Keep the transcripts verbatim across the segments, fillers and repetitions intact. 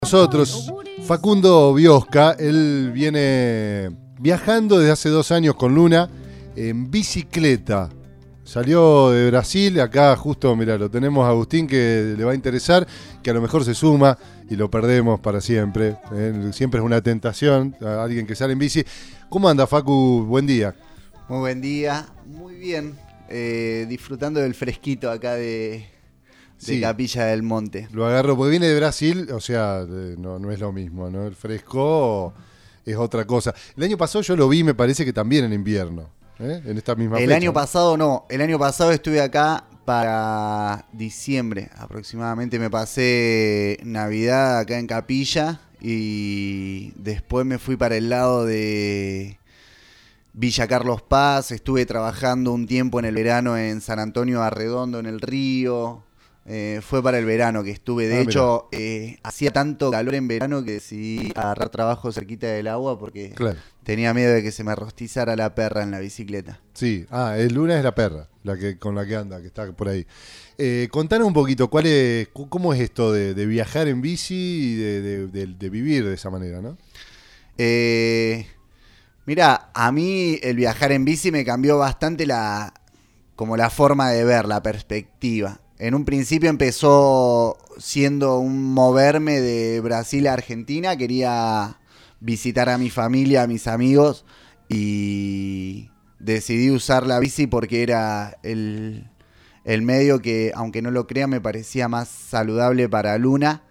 Nosotros, Facundo Biosca, él viene viajando desde hace dos años con Luna en bicicleta. Salió de Brasil, acá justo, mira, lo tenemos a Agustín que le va a interesar, que a lo mejor se suma y lo perdemos para siempre. ¿eh? Siempre es una tentación a alguien que sale en bici. ¿Cómo anda, Facu? Buen día. Muy buen día, muy bien, eh, disfrutando del fresquito acá de... de Sí, Capilla del Monte. Lo agarro porque viene de Brasil, o sea, no, no es lo mismo, ¿no? El fresco es otra cosa. El año pasado yo lo vi, me parece que también en invierno, ¿eh? En esta misma El fecha. año pasado no, el año pasado estuve acá para diciembre aproximadamente, me pasé Navidad acá en Capilla y después me fui para el lado de Villa Carlos Paz, estuve trabajando un tiempo en el verano en San Antonio Arredondo en el río. Eh, fue para el verano que estuve. De Ah, hecho, eh, hacía tanto calor en verano que decidí agarrar trabajo cerquita del agua porque Claro. tenía miedo de que se me rostizara la perra en la bicicleta. Sí, ah, el Luna es la perra, la que con la que anda, que está por ahí. Eh, contanos un poquito, ¿cuál es, cómo es esto de, de viajar en bici y de, de, de, de vivir de esa manera, ¿no? Eh, mira, a mí el viajar en bici me cambió bastante la, como la forma de ver, la perspectiva. En un principio empezó siendo un moverme de Brasil a Argentina. Quería visitar a mi familia, a mis amigos. Y decidí usar la bici porque era el, el medio que, aunque no lo crean, me parecía más saludable para Luna.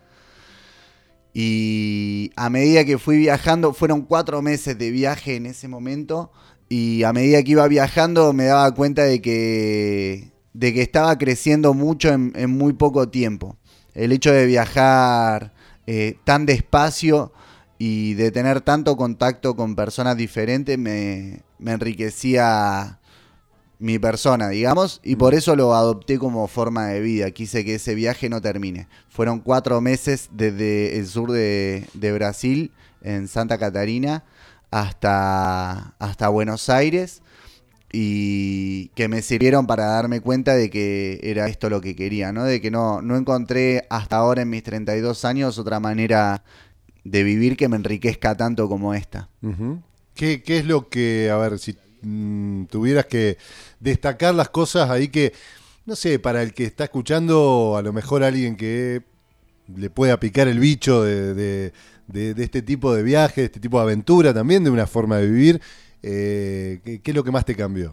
Y a medida que fui viajando, fueron cuatro meses de viaje en ese momento. Y a medida que iba viajando me daba cuenta de que... de que estaba creciendo mucho en, en muy poco tiempo. El hecho de viajar eh, tan despacio y de tener tanto contacto con personas diferentes me, me enriquecía mi persona, digamos, y por eso lo adopté como forma de vida. Quise que ese viaje no termine. Fueron cuatro meses desde el sur de, de Brasil, en Santa Catarina, hasta, hasta Buenos Aires, y que me sirvieron para darme cuenta de que era esto lo que quería, ¿no? De que no, no encontré hasta ahora en mis treinta y dos años otra manera de vivir que me enriquezca tanto como esta. Uh-huh. ¿Qué, ¿Qué es lo que, a ver, si mmm, tuvieras que destacar las cosas ahí que, no sé, para el que está escuchando, a lo mejor alguien que le pueda picar el bicho de, de, de, de este tipo de viaje, de este tipo de aventura también, de una forma de vivir, Eh, ¿qué, ¿Qué es lo que más te cambió?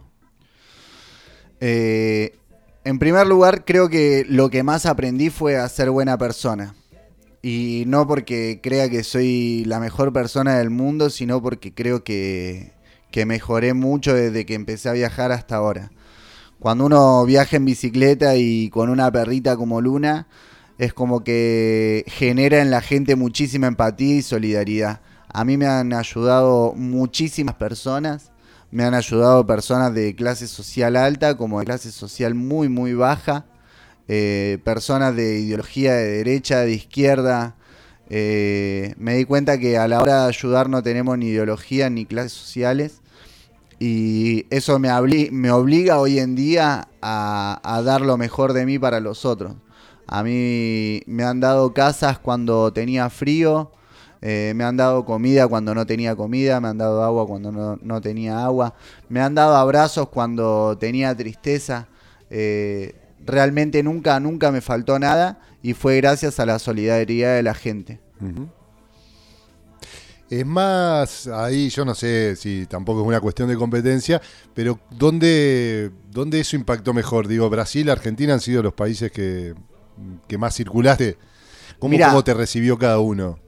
Eh, en primer lugar, creo que lo que más aprendí fue a ser buena persona. Y no porque crea que soy la mejor persona del mundo, sino porque creo que, que mejoré mucho desde que empecé a viajar hasta ahora. Cuando uno viaja en bicicleta y con una perrita como Luna, es como que genera en la gente muchísima empatía y solidaridad. A mí me han ayudado muchísimas personas, me han ayudado personas de clase social alta como de clase social muy muy baja, eh, personas de ideología de derecha, de izquierda. Eh, me di cuenta que a la hora de ayudar no tenemos ni ideología ni clases sociales y eso me, obli- me obliga hoy en día a, a dar lo mejor de mí para los otros. A mí me han dado casas cuando tenía frío. Eh, me han dado comida cuando no tenía comida, me han dado agua cuando no, no tenía agua, me han dado abrazos cuando tenía tristeza. Eh, realmente nunca, nunca me faltó nada y fue gracias a la solidaridad de la gente. Uh-huh. Es más, ahí yo no sé si tampoco es una cuestión de competencia, pero ¿dónde, dónde eso impactó mejor? Digo, Brasil, Argentina han sido los países que, que más circulaste. ¿Cómo, Mirá, ¿Cómo te recibió cada uno?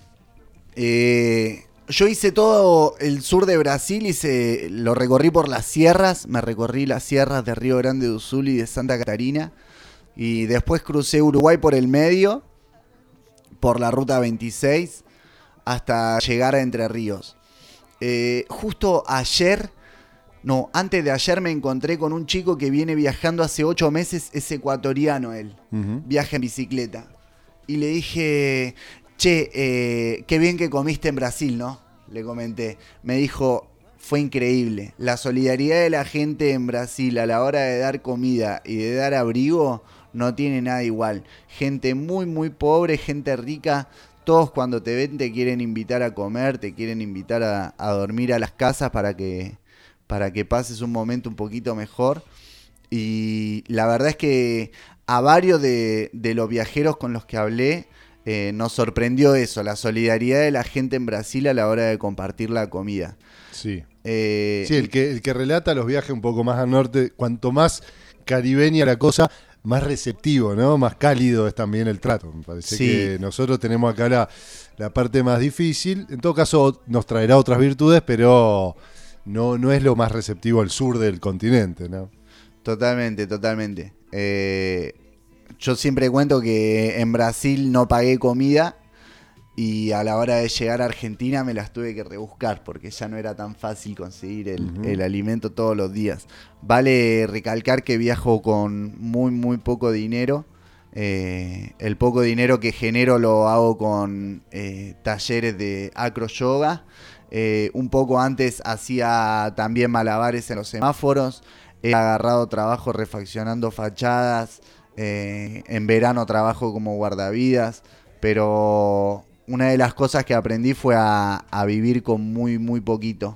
Eh, yo hice todo el sur de Brasil, hice, lo recorrí por las sierras, me recorrí las sierras de Río Grande do Sul y de Santa Catarina, y después crucé Uruguay por el medio, por la ruta veintiséis, hasta llegar a Entre Ríos. Eh, justo ayer, no, antes de ayer me encontré con un chico que viene viajando hace ocho meses, es ecuatoriano él, uh-huh. Viaja en bicicleta, y le dije... Che, eh, qué bien que comiste en Brasil, ¿no? Le comenté. Me dijo, fue increíble. La solidaridad de la gente en Brasil a la hora de dar comida y de dar abrigo no tiene nada igual. Gente muy, muy pobre, gente rica, todos cuando te ven te quieren invitar a comer, te quieren invitar a, a dormir a las casas para que, para que pases un momento un poquito mejor. Y la verdad es que a varios de, de los viajeros con los que hablé eh, nos sorprendió eso, la solidaridad de la gente en Brasil a la hora de compartir la comida. Sí. Eh, sí, el que, el que relata los viajes un poco más al norte, cuanto más caribeña la cosa, más receptivo, ¿no? Más cálido es también el trato. Me parece sí. que nosotros tenemos acá la, la parte más difícil. En todo caso, nos traerá otras virtudes, pero no, no es lo más receptivo al sur del continente, ¿no? Totalmente, totalmente. Eh, yo siempre cuento que en Brasil no pagué comida y a la hora de llegar a Argentina me las tuve que rebuscar porque ya no era tan fácil conseguir el, uh-huh. el alimento todos los días. Vale recalcar que viajo con muy, muy poco dinero. Eh, el poco dinero que genero lo hago con eh, talleres de acro yoga. Eh, un poco antes hacía también malabares en los semáforos. He agarrado trabajo refaccionando fachadas. Eh, en verano trabajo como guardavidas. Pero una de las cosas que aprendí fue a, a vivir con muy, muy poquito.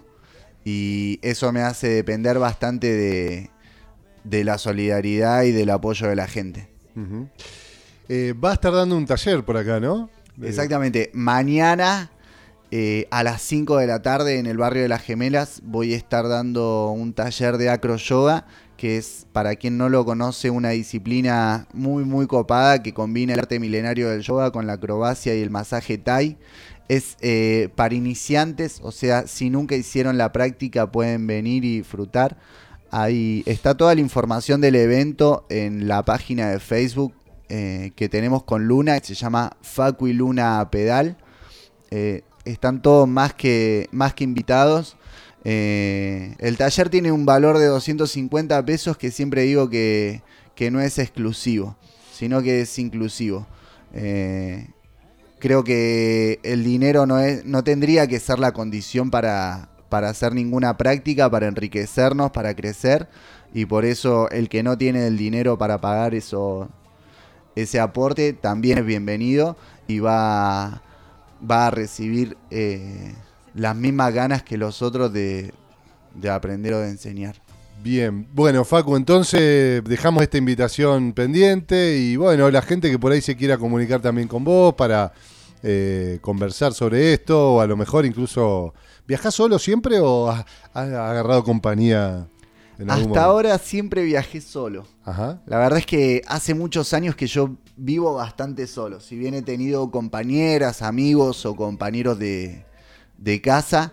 Y eso me hace depender bastante de, de la solidaridad y del apoyo de la gente. Uh-huh. Eh, va a estar dando un taller por acá, ¿no? Exactamente. Mañana eh, a las cinco de la tarde en el barrio de Las Gemelas voy a estar dando un taller de acro yoga, que es, para quien no lo conoce, una disciplina muy muy copada que combina el arte milenario del yoga con la acrobacia y el masaje Thai. Es eh, para iniciantes, o sea, si nunca hicieron la práctica pueden venir y disfrutar. Ahí está toda la información del evento en la página de Facebook eh, que tenemos con Luna, que se llama Facu y Luna Pedal. Eh, están todos más que, más que invitados. Eh, el taller tiene un valor de doscientos cincuenta pesos, que siempre digo que, que no es exclusivo, sino que es inclusivo. Eh, creo que el dinero no, es, no tendría que ser la condición para, para hacer ninguna práctica, para enriquecernos, para crecer, y por eso el que no tiene el dinero para pagar eso, ese aporte también es bienvenido y va, va a recibir eh, las mismas ganas que los otros de, de aprender o de enseñar. Bien, bueno, Facu, entonces dejamos esta invitación pendiente y bueno, la gente que por ahí se quiera comunicar también con vos para eh, conversar sobre esto, o a lo mejor incluso, ¿viajás solo siempre o has, has agarrado compañía en algún momento? Hasta ahora siempre viajé solo. Ajá. La verdad es que hace muchos años que yo vivo bastante solo. Si bien he tenido compañeras, amigos o compañeros de, de casa,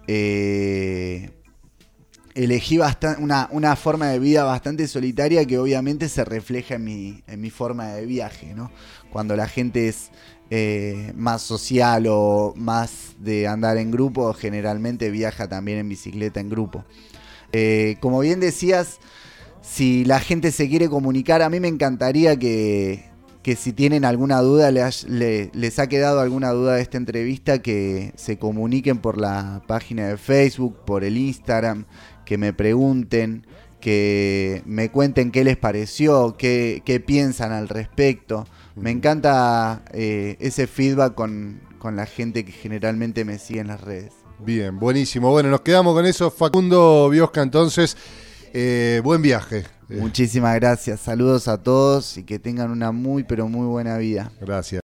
eh, elegí bastante, una, una forma de vida bastante solitaria que obviamente se refleja en mi, en mi forma de viaje, ¿no? Cuando la gente es eh, más social o más de andar en grupo, generalmente viaja también en bicicleta en grupo. Eh, como bien decías, si la gente se quiere comunicar, a mí me encantaría que, que si tienen alguna duda, les, les, les ha quedado alguna duda de esta entrevista, que se comuniquen por la página de Facebook, por el Instagram, que me pregunten, que me cuenten qué les pareció, qué, qué piensan al respecto. Me encanta eh, ese feedback con, con la gente que generalmente me sigue en las redes. Bien, buenísimo. Bueno, nos quedamos con eso. Facundo Biosca, entonces, eh, buen viaje. Muchísimas gracias. Saludos a todos y que tengan una muy, pero muy buena vida. Gracias.